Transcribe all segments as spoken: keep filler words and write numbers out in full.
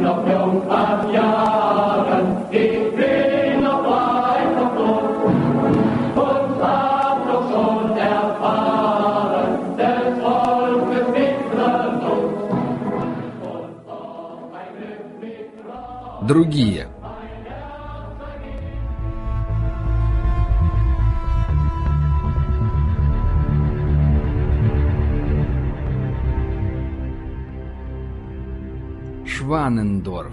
noch jung an Jahren, ich bin noch weit vom Tod und hab doch schon erfahren, des Volkes bittere Not. Und auch ein Glück mit Rat. Другие. Шванендорф.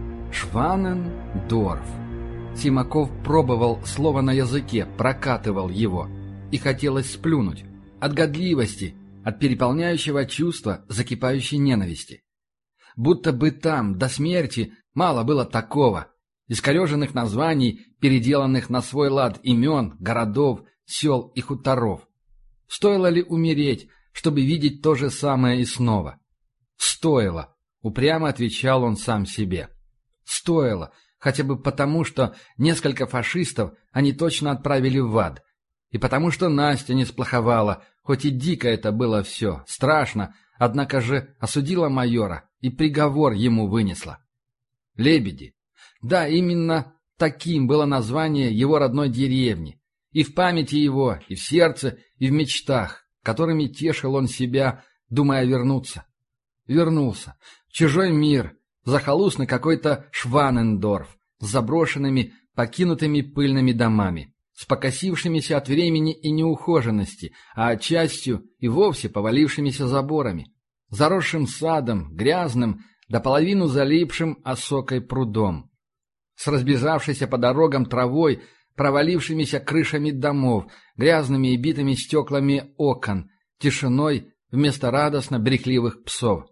Шванендорф. Симаков пробовал слово на языке, прокатывал его. И хотелось сплюнуть. От годливости, от переполняющего чувства, закипающей ненависти. Будто бы там, до смерти, мало было такого. Искореженных названий, переделанных на свой лад имен, городов, сел и хуторов. Стоило ли умереть, чтобы видеть то же самое и снова? Стоило. Упрямо отвечал он сам себе. Стоило, хотя бы потому, что несколько фашистов они точно отправили в ад. И потому, что Настя не сплоховала, хоть и дико это было все, страшно, однако же осудила майора и приговор ему вынесла. Лебеди. Да, именно таким было название его родной деревни. И в памяти его, и в сердце, и в мечтах, которыми тешил он себя, думая вернуться. Вернулся. В чужой мир, в захолустный какой-то Шванендорф, с заброшенными, покинутыми пыльными домами, с покосившимися от времени и неухоженности, а частью и вовсе повалившимися заборами, заросшим садом, грязным, до половину залипшим осокой прудом, с разбежавшейся по дорогам травой, провалившимися крышами домов, грязными и битыми стеклами окон, тишиной вместо радостно брехливых псов.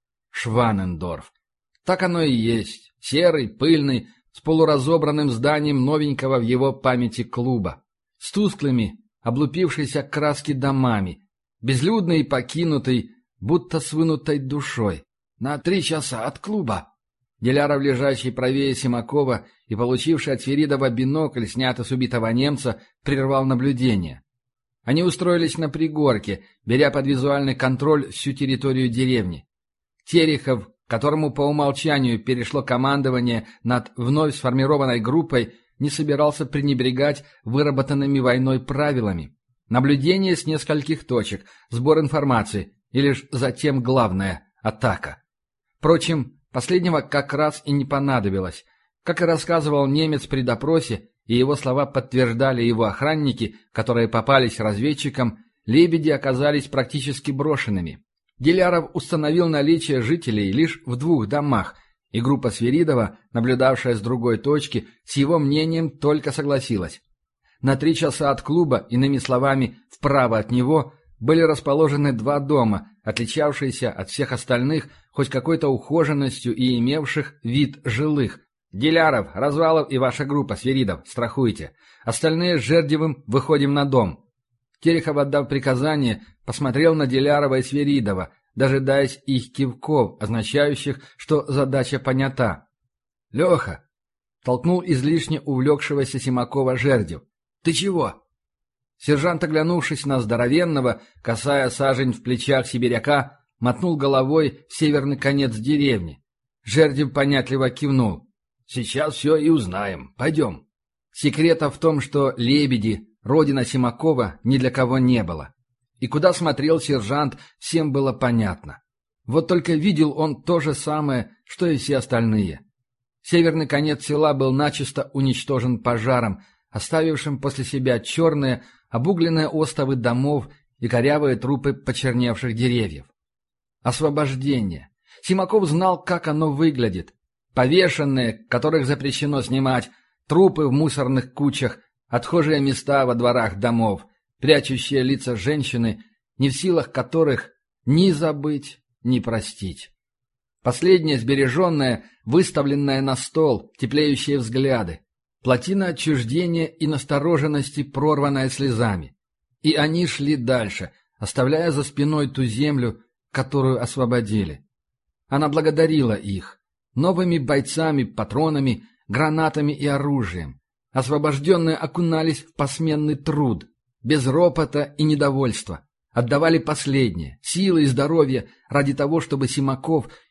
Шванендорф. Так оно и есть. Серый, пыльный, с полуразобранным зданием новенького в его памяти клуба. С тусклыми, облупившейся краски домами. Безлюдный и покинутый, будто с вынутой душой. На три часа от клуба. Диляров, лежащий правее Симакова и получивший от Свиридова бинокль, снятый с убитого немца, прервал наблюдение. Они устроились на пригорке, беря под визуальный контроль всю территорию деревни. Терехов, которому по умолчанию перешло командование над вновь сформированной группой, не собирался пренебрегать выработанными войной правилами. Наблюдение с нескольких точек, сбор информации и лишь затем главное – атака. Впрочем, последнего как раз и не понадобилось. Как и рассказывал немец при допросе, и его слова подтверждали его охранники, которые попались разведчикам, лебеди оказались практически брошенными. Диляров установил наличие жителей лишь в двух домах, и группа Свиридова, наблюдавшая с другой точки, с его мнением только согласилась. На три часа от клуба, иными словами, вправо от него, были расположены два дома, отличавшиеся от всех остальных хоть какой-то ухоженностью и имевших вид жилых. «Диляров, Развалов и ваша группа, Свиридов, страхуйте. Остальные с Жердевым выходим на дом». Терехов, отдав приказание, посмотрел на Дилярова и Свиридова, дожидаясь их кивков, означающих, что задача понята. «Леха!» — толкнул излишне увлекшегося Симакова Жердев. «Ты чего?» Сержант, оглянувшись на здоровенного, касая сажень в плечах сибиряка, мотнул головой в северный конец деревни. Жердев понятливо кивнул. «Сейчас все и узнаем. Пойдем». Секрета в том, что лебеди, родина Симакова, ни для кого не было. И куда смотрел сержант, всем было понятно. Вот только видел он то же самое, что и все остальные. Северный конец села был начисто уничтожен пожаром, оставившим после себя черные, обугленные остовы домов и корявые трупы почерневших деревьев. Освобождение. Симаков знал, как оно выглядит. Повешенные, которых запрещено снимать, трупы в мусорных кучах, отхожие места во дворах домов, прячущие лица женщины, не в силах которых ни забыть, ни простить. Последнее сбереженное, выставленное на стол, теплеющие взгляды. Плотина отчуждения и настороженности, прорванная слезами. И они шли дальше, оставляя за спиной ту землю, которую освободили. Она благодарила их. Новыми бойцами, патронами, гранатами и оружием. Освобожденные окунались в посменный труд, без ропота и недовольства. Отдавали последнее, силы и здоровье ради того, чтобы Симаков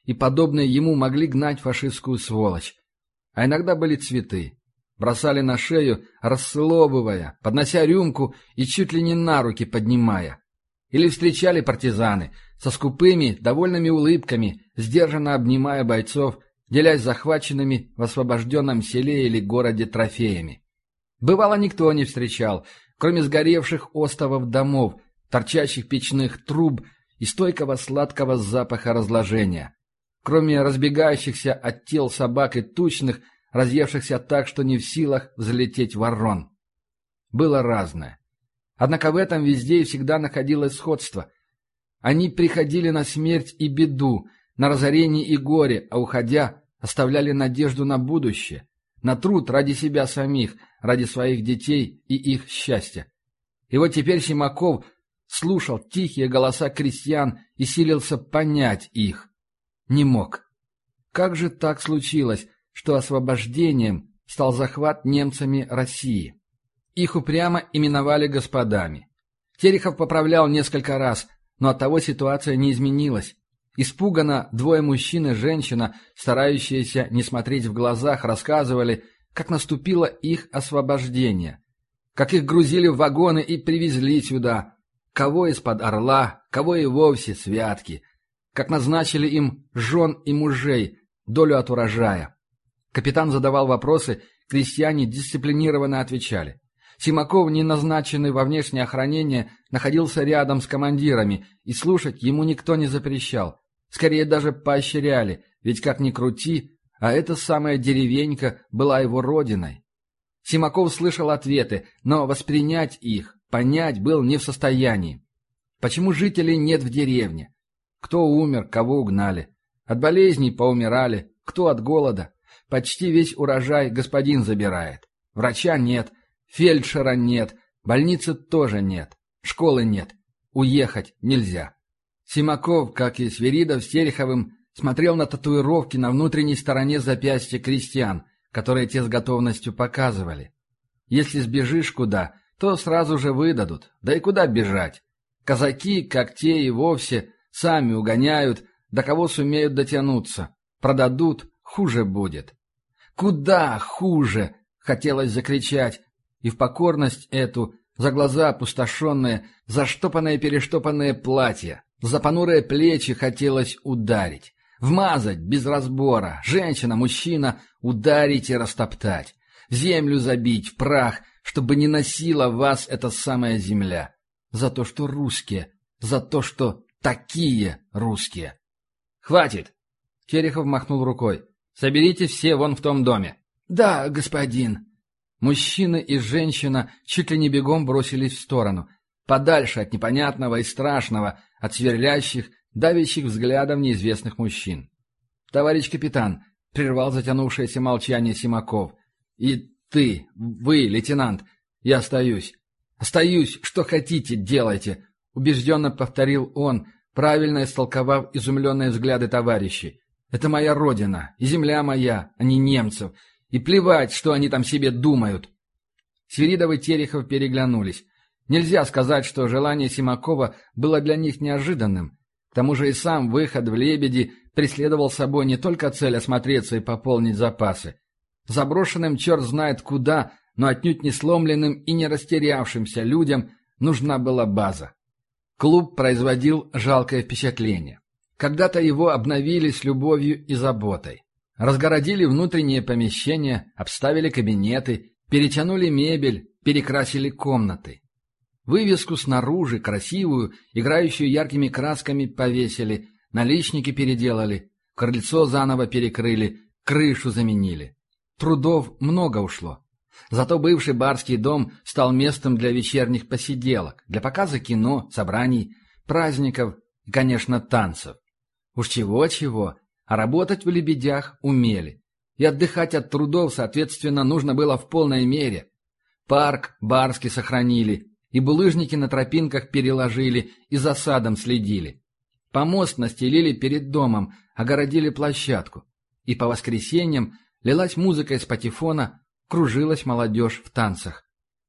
и подобные ему могли гнать фашистскую сволочь. А иногда были цветы. Бросали на шею, расцеловывая, поднося рюмку и чуть ли не на руки поднимая. Или встречали партизаны со скупыми, довольными улыбками, сдержанно обнимая бойцов, делясь захваченными в освобожденном селе или городе трофеями. Бывало, никто не встречал, кроме сгоревших остовов домов, торчащих печных труб и стойкого сладкого запаха разложения. Кроме разбегающихся от тел собак и тучных, разъевшихся так, что не в силах взлететь ворон. Было разное. Однако в этом везде и всегда находилось сходство. Они приходили на смерть и беду, на разорение и горе, а уходя, оставляли надежду на будущее, на труд ради себя самих, ради своих детей и их счастья. И вот теперь Симаков слушал тихие голоса крестьян и силился понять их. Не мог. Как же так случилось, что освобождением стал захват немцами России? Их упрямо именовали господами. Терехов поправлял несколько раз, но оттого ситуация не изменилась. Испуганно двое мужчин и женщина, старающиеся не смотреть в глазах, рассказывали, как наступило их освобождение, как их грузили в вагоны и привезли сюда, кого из-под Орла, кого и вовсе с Вятки, как назначили им жен и мужей, долю от урожая. Капитан задавал вопросы, крестьяне дисциплинированно отвечали. Симаков, не назначенный во внешнее охранение, находился рядом с командирами, и слушать ему никто не запрещал. Скорее даже поощряли, ведь как ни крути, а эта самая деревенька была его родиной. Симаков слышал ответы, но воспринять их, понять был не в состоянии. Почему жителей нет в деревне? Кто умер, кого угнали? От болезней поумирали, кто от голода? Почти весь урожай господин забирает. Врача нет, фельдшера нет, больницы тоже нет, школы нет. Уехать нельзя. Симаков, как и Свиридов с Тереховым, смотрел на татуировки на внутренней стороне запястья крестьян, которые те с готовностью показывали. Если сбежишь куда, то сразу же выдадут. Да и куда бежать? Казаки, как те и вовсе, сами угоняют, до кого сумеют дотянуться. Продадут, хуже будет. «Куда хуже?» — хотелось закричать. И в покорность эту, за глаза опустошенные, за штопанные-перештопанные платья, за понурые плечи хотелось ударить. Вмазать без разбора, женщина, мужчина, ударить и растоптать. В землю забить, в прах, чтобы не носила вас эта самая земля. За то, что русские, за то, что такие русские. «Хватит!» — Терехов махнул рукой. «Соберите все вон в том доме». «Да, господин». Мужчина и женщина чуть ли не бегом бросились в сторону, подальше от непонятного и страшного, от сверлящих, давящих взглядом неизвестных мужчин. «Товарищ капитан», — прервал затянувшееся молчание Симаков, — «и ты, вы, лейтенант, я остаюсь. Остаюсь, что хотите, делайте», — убежденно повторил он, правильно истолковав изумленные взгляды товарищей. «Это моя родина, и земля моя, а не немцев, и плевать, что они там себе думают». Свиридов и Терехов переглянулись. Нельзя сказать, что желание Симакова было для них неожиданным. К тому же и сам выход в «Лебеди» преследовал собой не только цель осмотреться и пополнить запасы. Заброшенным черт знает куда, но отнюдь не сломленным и не растерявшимся людям нужна была база. Клуб производил жалкое впечатление. Когда-то его обновили с любовью и заботой. Разгородили внутренние помещения, обставили кабинеты, перетянули мебель, перекрасили комнаты. Вывеску снаружи, красивую, играющую яркими красками, повесили, наличники переделали, крыльцо заново перекрыли, крышу заменили. Трудов много ушло. Зато бывший барский дом стал местом для вечерних посиделок, для показа кино, собраний, праздников и, конечно, танцев. Уж чего-чего, а работать в «Лебедях» умели. И отдыхать от трудов, соответственно, нужно было в полной мере. Парк барский сохранили, и булыжники на тропинках переложили, и за садом следили. Помост настелили перед домом, огородили площадку. И по воскресеньям лилась музыка из патефона, кружилась молодежь в танцах.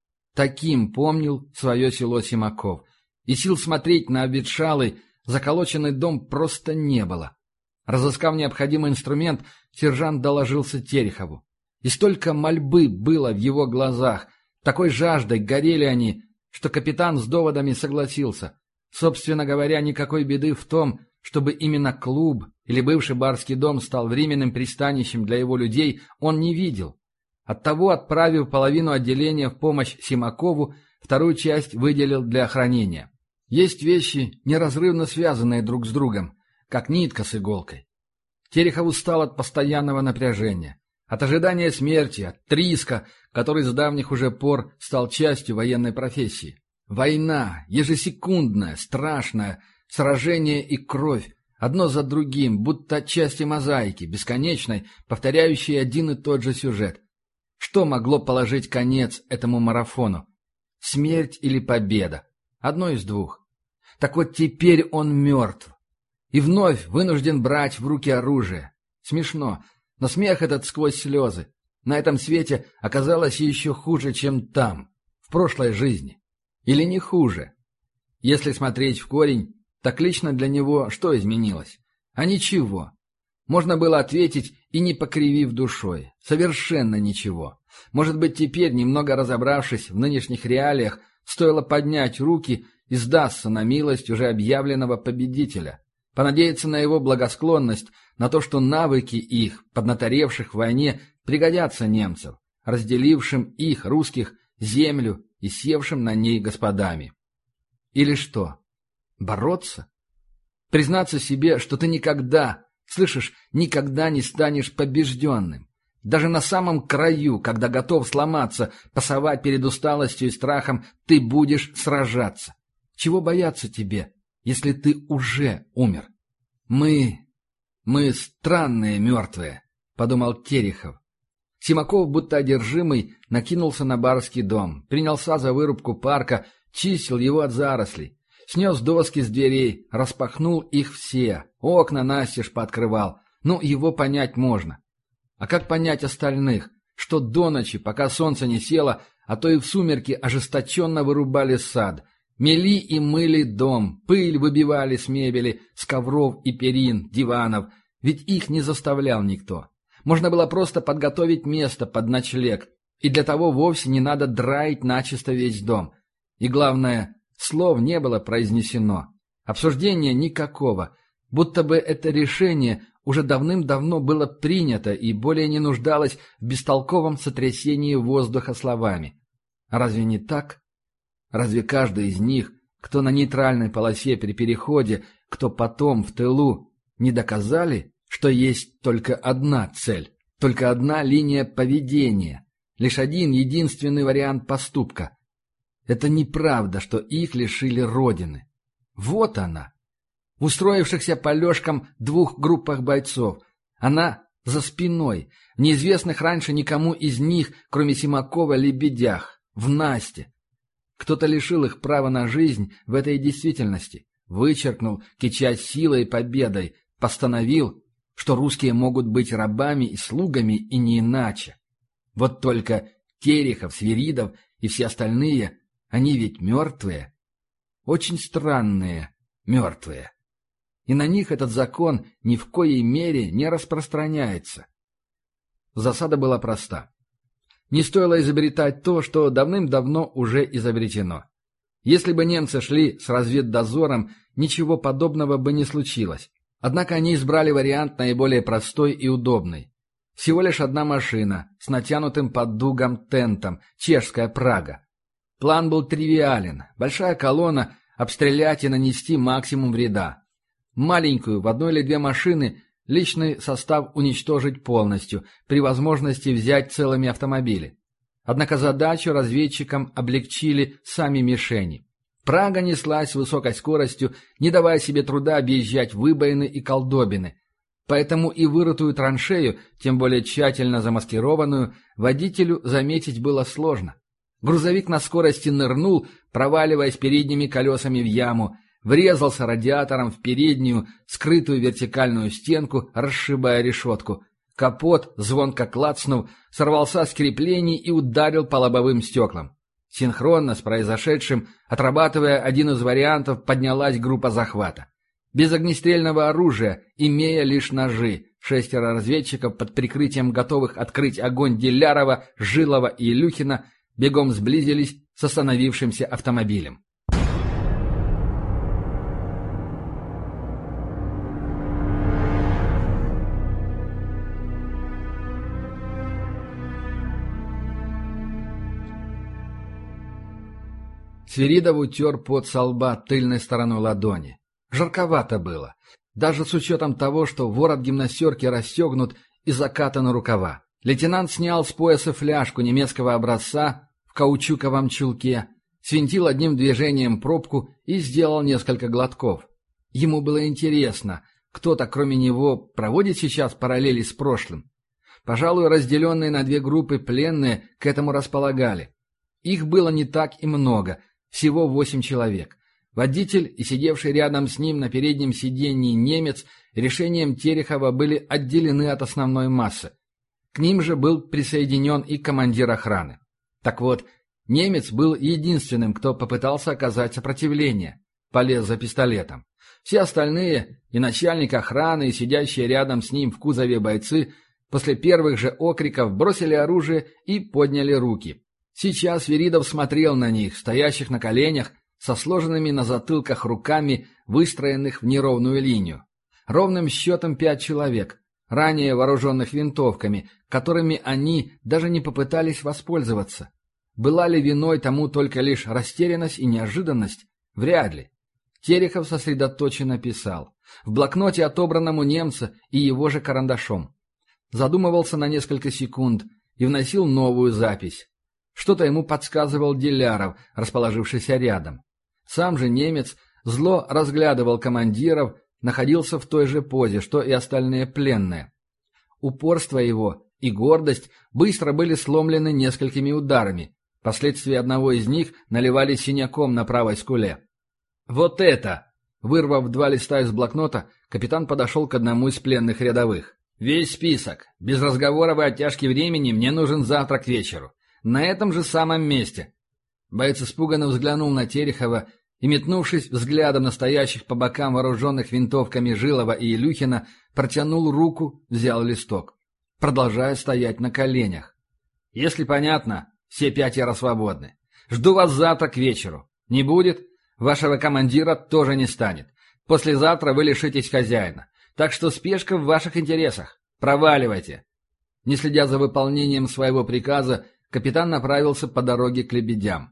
Таким помнил свое село Симаков. И сил смотреть на обветшалый, заколоченный дом просто не было. Разыскав необходимый инструмент, сержант доложился Терехову. И столько мольбы было в его глазах, такой жаждой горели они, что капитан с доводами согласился. Собственно говоря, никакой беды в том, чтобы именно клуб или бывший барский дом стал временным пристанищем для его людей, он не видел. Оттого, отправив половину отделения в помощь Симакову, вторую часть выделил для охранения. Есть вещи, неразрывно связанные друг с другом, как нитка с иголкой. Терехов устал от постоянного напряжения, от ожидания смерти, от риска, который с давних уже пор стал частью военной профессии. Война, ежесекундная, страшная, сражение и кровь, одно за другим, будто части мозаики, бесконечной, повторяющей один и тот же сюжет. Что могло положить конец этому марафону? Смерть или победа? Одно из двух. Так вот теперь он мертв. И вновь вынужден брать в руки оружие. Смешно, но смех этот сквозь слезы. На этом свете оказалось еще хуже, чем там, в прошлой жизни. Или не хуже? Если смотреть в корень, так лично для него что изменилось? А ничего. Можно было ответить и не покривив душой. Совершенно ничего. Может быть, теперь, немного разобравшись в нынешних реалиях, стоило поднять руки и сдаться на милость уже объявленного победителя. Понадеяться на его благосклонность, на то, что навыки их, поднаторевших в войне, пригодятся немцам, разделившим их, русских, землю и севшим на ней господами. Или что? Бороться? Признаться себе, что ты никогда, слышишь, никогда не станешь побежденным. Даже на самом краю, когда готов сломаться, пасовать перед усталостью и страхом, ты будешь сражаться. Чего бояться тебе, если ты уже умер? Мы... мы странные мертвые, — подумал Терехов. Симаков, будто одержимый, накинулся на барский дом, принялся за вырубку парка, чистил его от зарослей, снес доски с дверей, распахнул их все, окна настежь пооткрывал. Ну, его понять можно. А как понять остальных, что до ночи, пока солнце не село, а то и в сумерки ожесточенно вырубали сад, мели и мыли дом, пыль выбивали с мебели, с ковров и перин, диванов, ведь их не заставлял никто. Можно было просто подготовить место под ночлег, и для того вовсе не надо драить начисто весь дом. И главное, слов не было произнесено, обсуждения никакого, будто бы это решение уже давным-давно было принято и более не нуждалось в бестолковом сотрясении воздуха словами. Разве не так? Разве каждый из них, кто на нейтральной полосе при переходе, кто потом в тылу, не доказали, что есть только одна цель, только одна линия поведения, лишь один единственный вариант поступка? Это неправда, что их лишили Родины. Вот она. В устроившихся по лёжкам двух группах бойцов. Она за спиной, в неизвестных раньше никому из них, кроме Симакова, лебедях, в Насте. Кто-то лишил их права на жизнь в этой действительности, вычеркнул, кичась силой и победой, постановил, что русские могут быть рабами и слугами и не иначе. Вот только Терехов, Свиридов и все остальные, они ведь мертвые. Очень странные мертвые. И на них этот закон ни в коей мере не распространяется. Засада была проста. Не стоило изобретать то, что давным-давно уже изобретено. Если бы немцы шли с разведдозором, ничего подобного бы не случилось. Однако они избрали вариант наиболее простой и удобный. Всего лишь одна машина с натянутым под дугом тентом, чешская Прага. План был тривиален. Большая колонна, обстрелять и нанести максимум вреда. Маленькую, в одной или две машины, личный состав уничтожить полностью, при возможности взять целыми автомобили. Однако задачу разведчикам облегчили сами мишени. Прага неслась с высокой скоростью, не давая себе труда объезжать выбоины и колдобины. Поэтому и вырытую траншею, тем более тщательно замаскированную, водителю заметить было сложно. Грузовик на скорости нырнул, проваливаясь передними колесами в яму, врезался радиатором в переднюю, скрытую вертикальную стенку, расшибая решетку. Капот, звонко клацнув, сорвался с креплений и ударил по лобовым стеклам. Синхронно с произошедшим, отрабатывая один из вариантов, поднялась группа захвата. Без огнестрельного оружия, имея лишь ножи, шестеро разведчиков под прикрытием готовых открыть огонь Дилярова, Жилова и Илюхина бегом сблизились с остановившимся автомобилем. Свиридов утер пот со лба тыльной стороной ладони. Жарковато было, даже с учетом того, что ворот гимнастерки расстегнут и закатаны рукава. Лейтенант снял с пояса фляжку немецкого образца в каучуковом чулке, свинтил одним движением пробку и сделал несколько глотков. Ему было интересно, кто-то кроме него проводит сейчас параллели с прошлым. Пожалуй, разделенные на две группы пленные к этому располагали. Их было не так и много, всего восемь человек. Водитель и сидевший рядом с ним на переднем сиденье немец решением Терехова были отделены от основной массы. К ним же был присоединен и командир охраны. Так вот, немец был единственным, кто попытался оказать сопротивление, полез за пистолетом. Все остальные, и начальник охраны, и сидящие рядом с ним в кузове бойцы, после первых же окриков бросили оружие и подняли руки. Сейчас Свиридов смотрел на них, стоящих на коленях, со сложенными на затылках руками, выстроенных в неровную линию. Ровным счетом пять человек, ранее вооруженных винтовками, которыми они даже не попытались воспользоваться. Была ли виной тому только лишь растерянность и неожиданность? Вряд ли. Терехов сосредоточенно писал. В блокноте, отобранном у немца, и его же карандашом. Задумывался на несколько секунд и вносил новую запись. Что-то ему подсказывал Диляров, расположившийся рядом. Сам же немец зло разглядывал командиров, находился в той же позе, что и остальные пленные. Упорство его и гордость быстро были сломлены несколькими ударами. Последствия одного из них наливались синяком на правой скуле. «Вот это!» Вырвав два листа из блокнота, капитан подошел к одному из пленных рядовых. «Весь список. Без разговоров и оттяжки времени мне нужен завтра к вечеру. На этом же самом месте». Боец испуганно взглянул на Терехова и, метнувшись взглядом настоящих по бокам вооруженных винтовками Жилова и Илюхина, протянул руку, взял листок, продолжая стоять на коленях. «Если понятно, все пятеро свободны. Жду вас завтра к вечеру. Не будет? Вашего командира тоже не станет. Послезавтра вы лишитесь хозяина. Так что спешка в ваших интересах. Проваливайте». Не следя за выполнением своего приказа, капитан направился по дороге к лебедям.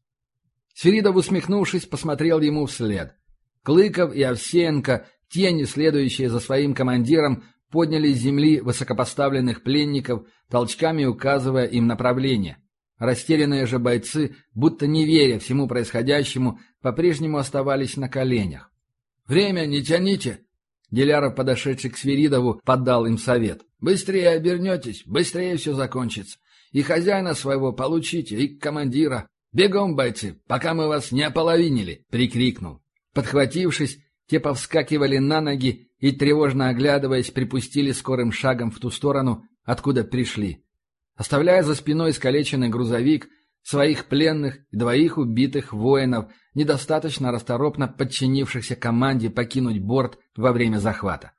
Свиридов, усмехнувшись, посмотрел ему вслед. Клыков и Овсеенко, тени, следующие за своим командиром, подняли с земли высокопоставленных пленников, толчками указывая им направление. Растерянные же бойцы, будто не веря всему происходящему, по-прежнему оставались на коленях. «Время не тяните!» Диляров, подошедший к Свиридову, подал им совет. «Быстрее обернетесь, быстрее все закончится. И хозяина своего получите, и командира. Бегом, бойцы, пока мы вас не ополовинили!» — прикрикнул. Подхватившись, те повскакивали на ноги и, тревожно оглядываясь, припустили скорым шагом в ту сторону, откуда пришли, оставляя за спиной искалеченный грузовик, своих пленных и двоих убитых воинов, недостаточно расторопно подчинившихся команде покинуть борт во время захвата.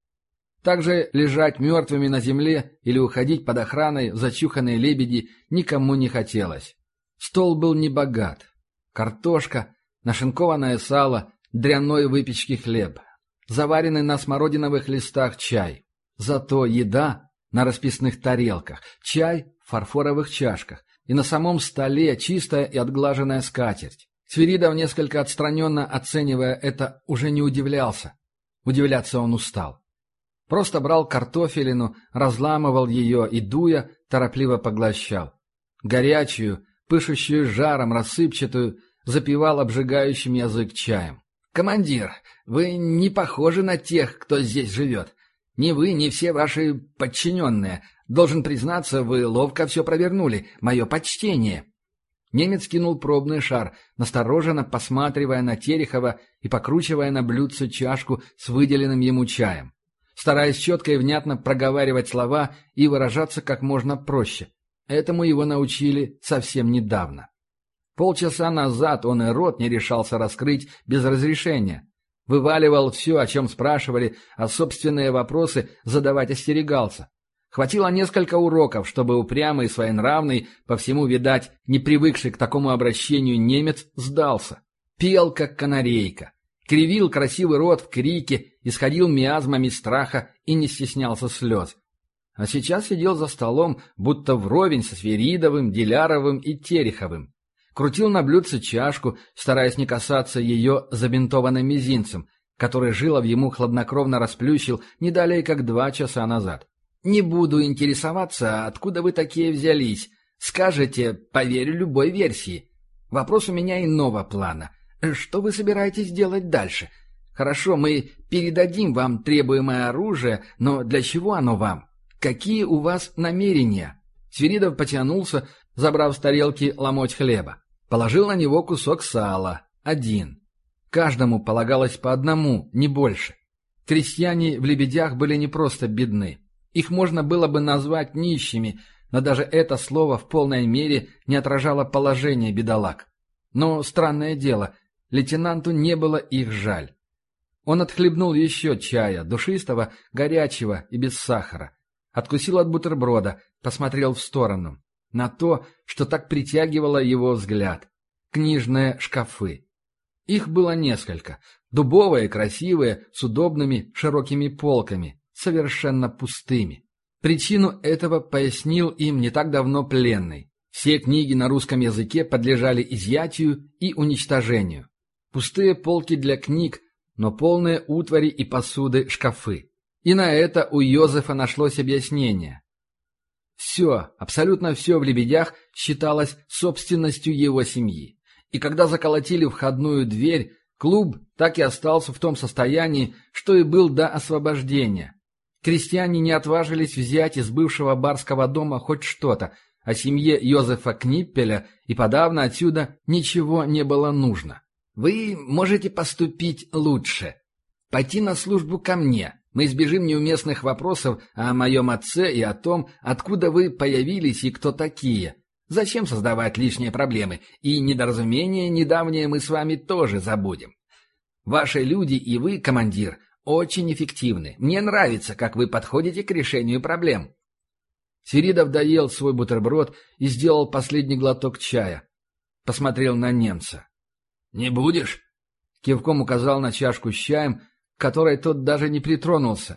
Также лежать мертвыми на земле или уходить под охраной в зачуханные лебеди никому не хотелось. Стол был небогат. Картошка, нашинкованное сало, дрянной выпечки хлеб, заваренный на смородиновых листах чай. Зато еда на расписных тарелках, чай в фарфоровых чашках и на самом столе чистая и отглаженная скатерть. Свиридов, несколько отстраненно оценивая это, уже не удивлялся. Удивляться он устал. Просто брал картофелину, разламывал ее и, дуя, торопливо поглощал. Горячую, пышущую жаром, рассыпчатую, запивал обжигающим язык чаем. «Командир, вы не похожи на тех, кто здесь живет. Ни вы, ни все ваши подчиненные. Должен признаться, вы ловко все провернули. Мое почтение». Немец кинул пробный шар, настороженно посматривая на Терехова и покручивая на блюдце чашку с выделенным ему чаем, стараясь четко и внятно проговаривать слова и выражаться как можно проще. Этому его научили совсем недавно. Полчаса назад он и рот не решался раскрыть без разрешения. Вываливал все, о чем спрашивали, а собственные вопросы задавать остерегался. Хватило несколько уроков, чтобы упрямый и своенравный, по всему, видать, не привыкший к такому обращению немец, сдался. Пел, как канарейка. Кривил красивый рот в крике, исходил миазмами страха и не стеснялся слез. А сейчас сидел за столом, будто вровень со Свиридовым, Диляровым и Тереховым. Крутил на блюдце чашку, стараясь не касаться ее забинтованным мизинцем, который Жилов ему хладнокровно расплющил не далее, как два часа назад. «Не буду интересоваться, откуда вы такие взялись. Скажете, поверю любой версии. Вопрос у меня иного плана. Что вы собираетесь делать дальше? Хорошо, мы передадим вам требуемое оружие, но для чего оно вам? Какие у вас намерения?» Свиридов потянулся, забрав с тарелки ломоть хлеба. Положил на него кусок сала. Один. Каждому полагалось по одному, не больше. Крестьяне в Лебедях были не просто бедны. Их можно было бы назвать нищими, но даже это слово в полной мере не отражало положение бедолаг. Но, странное дело, лейтенанту не было их жаль. Он отхлебнул еще чая, душистого, горячего и без сахара. Откусил от бутерброда, посмотрел в сторону. На то, что так притягивало его взгляд. Книжные шкафы. Их было несколько. Дубовые, красивые, с удобными широкими полками. Совершенно пустыми. Причину этого пояснил им не так давно пленный. Все книги на русском языке подлежали изъятию и уничтожению. Пустые полки для книг, но полные утвари и посуды шкафы. И на это у Йозефа нашлось объяснение. Все, абсолютно все в Лебедях считалось собственностью его семьи. И когда заколотили входную дверь, клуб так и остался в том состоянии, что и был до освобождения. Крестьяне не отважились взять из бывшего барского дома хоть что-то, а семье Йозефа Книппеля и подавно отсюда ничего не было нужно. «Вы можете поступить лучше. Пойти на службу ко мне. Мы избежим неуместных вопросов о моем отце и о том, откуда вы появились и кто такие. Зачем создавать лишние проблемы? И недоразумения недавние мы с вами тоже забудем. Ваши люди и вы, командир, очень эффективны. Мне нравится, как вы подходите к решению проблем». Свиридов доел свой бутерброд и сделал последний глоток чая. Посмотрел на немца. «Не будешь?» Кивком указал на чашку с чаем, к которой тот даже не притронулся.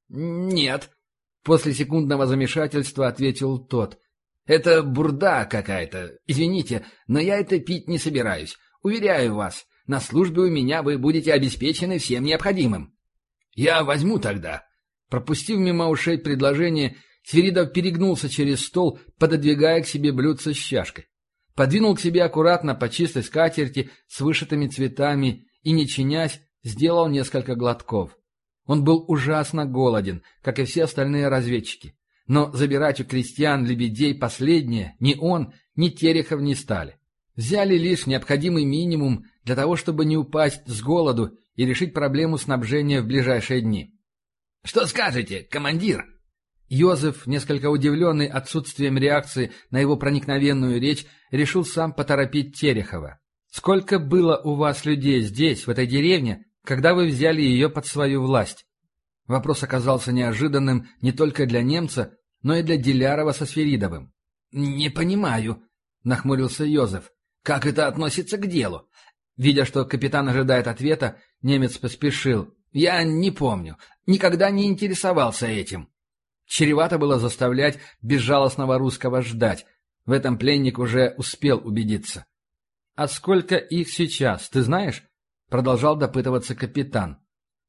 «Нет», — после секундного замешательства ответил тот. «Это бурда какая-то. Извините, но я это пить не собираюсь. Уверяю вас, на службе у меня вы будете обеспечены всем необходимым». «Я возьму тогда». Пропустив мимо ушей предложение, Свиридов перегнулся через стол, пододвигая к себе блюдце с чашкой. Подвинул к себе аккуратно по чистой скатерти с вышитыми цветами и, не чинясь, сделал несколько глотков. Он был ужасно голоден, как и все остальные разведчики. Но забирать у крестьян лебедей последнее ни он, ни Терехов не стали. Взяли лишь необходимый минимум для того, чтобы не упасть с голоду и решить проблему снабжения в ближайшие дни. «Что скажете, командир?» Йозеф, несколько удивленный отсутствием реакции на его проникновенную речь, решил сам поторопить Терехова. «Сколько было у вас людей здесь, в этой деревне, когда вы взяли ее под свою власть?» Вопрос оказался неожиданным не только для немца, но и для Дилярова со Свиридовым. «Не понимаю», — нахмурился Йозеф. «Как это относится к делу?» Видя, что капитан ожидает ответа, немец поспешил. «Я не помню. Никогда не интересовался этим». Чревато было заставлять безжалостного русского ждать. В этом пленник уже успел убедиться. «А сколько их сейчас, ты знаешь?» — продолжал допытываться капитан.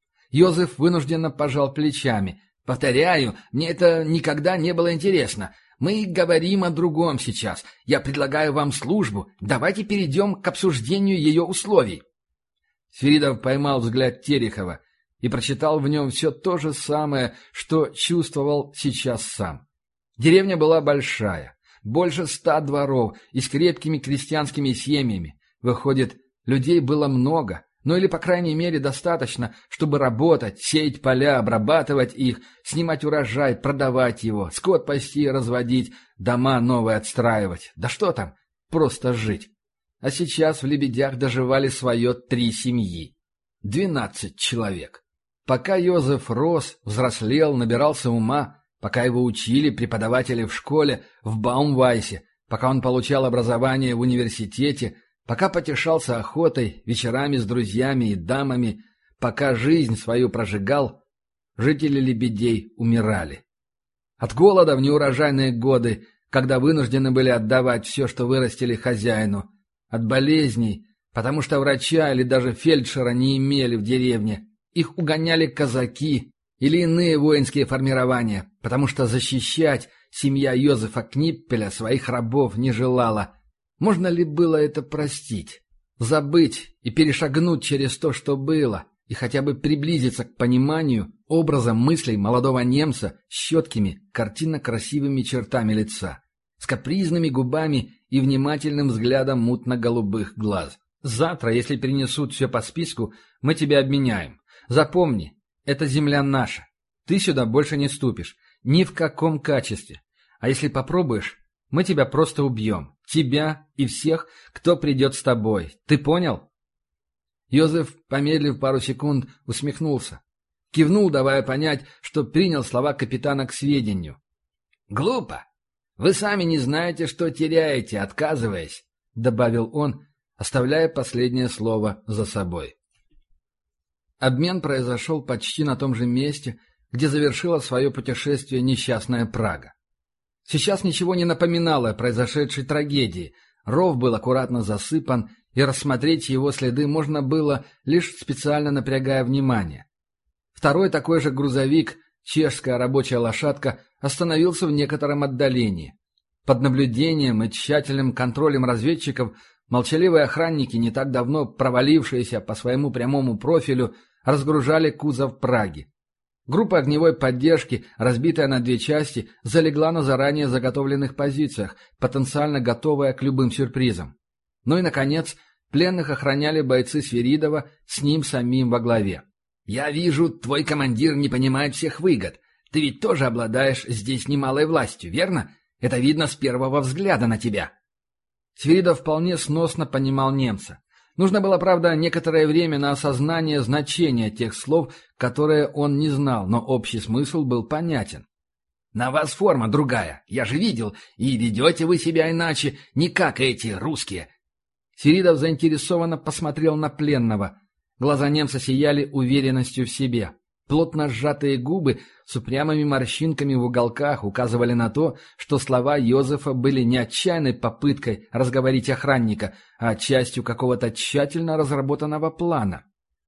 Йозеф вынужденно пожал плечами. «Повторяю, мне это никогда не было интересно. Мы говорим о другом сейчас. Я предлагаю вам службу. Давайте перейдем к обсуждению ее условий». Свиридов поймал взгляд Терехова и прочитал в нем все то же самое, что чувствовал сейчас сам. Деревня была большая, больше ста дворов и с крепкими крестьянскими семьями. Выходит, людей было много, ну или, по крайней мере, достаточно, чтобы работать, сеять поля, обрабатывать их, снимать урожай, продавать его, скот пасти и разводить, дома новые отстраивать. Да что там, просто жить. А сейчас в Лебедях доживали свое три семьи. Двенадцать человек. Пока Йозеф рос, взрослел, набирался ума, пока его учили преподаватели в школе, в Баумвайсе, пока он получал образование в университете, пока потешался охотой, вечерами с друзьями и дамами, пока жизнь свою прожигал, жители Лебедей умирали. От голода в неурожайные годы, когда вынуждены были отдавать все, что вырастили, хозяину. От болезней, потому что врача или даже фельдшера не имели в деревне. Их угоняли казаки или иные воинские формирования, потому что защищать семья Йозефа Книппеля своих рабов не желала. Можно ли было это простить? Забыть и перешагнуть через то, что было, и хотя бы приблизиться к пониманию образа мыслей молодого немца с четкими, картинно-красивыми чертами лица, с капризными губами и внимательным взглядом мутно-голубых глаз. Завтра, если принесут все по списку, мы тебя обменяем. Запомни, эта земля наша. Ты сюда больше не ступишь. Ни в каком качестве. А если попробуешь, мы тебя просто убьем. Тебя и всех, кто придет с тобой. Ты понял? Йозеф, помедлив пару секунд, усмехнулся. Кивнул, давая понять, что принял слова капитана к сведению. «Глупо. Вы сами не знаете, что теряете, отказываясь», — добавил он, оставляя последнее слово за собой. Обмен произошел почти на том же месте, где завершила свое путешествие несчастная Прага. Сейчас ничего не напоминало о произошедшей трагедии. Ров был аккуратно засыпан, и рассмотреть его следы можно было, лишь специально напрягая внимание. Второй такой же грузовик, чешская рабочая лошадка, остановился в некотором отдалении. Под наблюдением и тщательным контролем разведчиков молчаливые охранники, не так давно провалившиеся по своему прямому профилю, разгружали кузов Праги. Группа огневой поддержки, разбитая на две части, залегла на заранее заготовленных позициях, потенциально готовая к любым сюрпризам. Ну и, наконец, пленных охраняли бойцы Свиридова с ним самим во главе. «Я вижу, твой командир не понимает всех выгод. Ты ведь тоже обладаешь здесь немалой властью, верно? Это видно с первого взгляда на тебя». Свиридов вполне сносно понимал немца. Нужно было, правда, некоторое время на осознание значения тех слов, которые он не знал, но общий смысл был понятен. «На вас форма другая, я же видел, и ведете вы себя иначе, не как эти русские». Свиридов заинтересованно посмотрел на пленного. Глаза немца сияли уверенностью в себе. Плотно сжатые губы с упрямыми морщинками в уголках указывали на то, что слова Йозефа были не отчаянной попыткой разговорить охранника, а частью какого-то тщательно разработанного плана.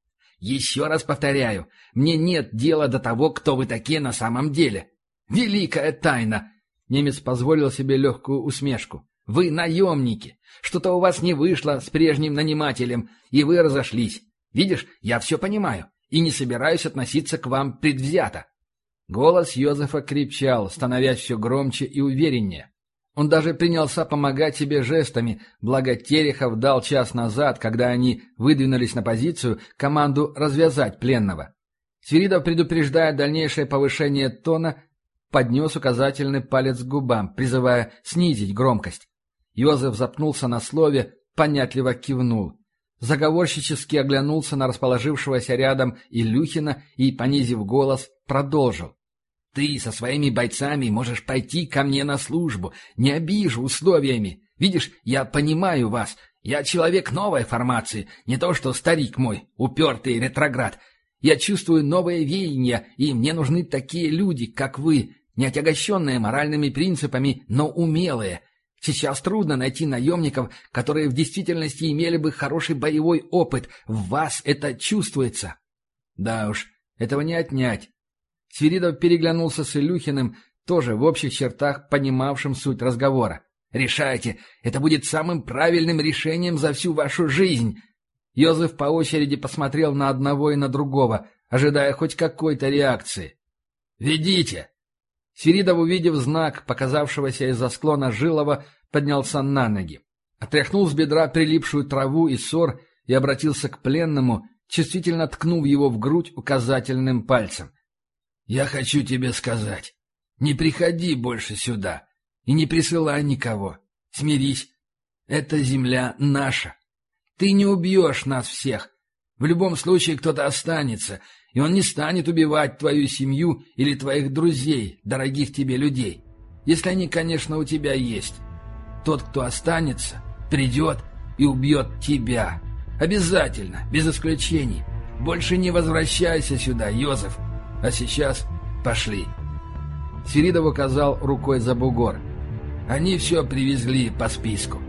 «Еще раз повторяю, мне нет дела до того, кто вы такие на самом деле. Великая тайна!» Немец позволил себе легкую усмешку. «Вы наемники. Что-то у вас не вышло с прежним нанимателем, и вы разошлись. Видишь, я все понимаю. И не собираюсь относиться к вам предвзято». Голос Йозефа крепчал, становясь все громче и увереннее. Он даже принялся помогать себе жестами, благо Терехов дал час назад, когда они выдвинулись на позицию, команду развязать пленного. Свиридов, предупреждая дальнейшее повышение тона, поднес указательный палец к губам, призывая снизить громкость. Йозеф запнулся на слове, понятливо кивнул. Заговорщически оглянулся на расположившегося рядом Илюхина и, понизив голос, продолжил. «Ты со своими бойцами можешь пойти ко мне на службу, не обижу условиями. Видишь, я понимаю вас. Я человек новой формации, не то что старик мой, упертый ретроград. Я чувствую новые веяния, и мне нужны такие люди, как вы, не отягощенные моральными принципами, но умелые. Сейчас трудно найти наемников, которые в действительности имели бы хороший боевой опыт. В вас это чувствуется». Да уж, этого не отнять. Свиридов переглянулся с Илюхиным, тоже в общих чертах понимавшим суть разговора. «Решайте, это будет самым правильным решением за всю вашу жизнь». Йозеф по очереди посмотрел на одного и на другого, ожидая хоть какой-то реакции. «Ведите!» Свиридов, увидев знак, показавшегося из-за склона Жилова, поднялся на ноги. Отряхнул с бедра прилипшую траву и сор и обратился к пленному, чувствительно ткнув его в грудь указательным пальцем. «Я хочу тебе сказать, не приходи больше сюда и не присылай никого. Смирись, эта земля наша. Ты не убьешь нас всех. В любом случае кто-то останется, и он не станет убивать твою семью или твоих друзей, дорогих тебе людей. Если они, конечно, у тебя есть. Тот, кто останется, придет и убьет тебя. Обязательно, без исключений. Больше не возвращайся сюда, Йозеф. А сейчас пошли». Свиридов указал рукой за бугор. «Они все привезли по списку.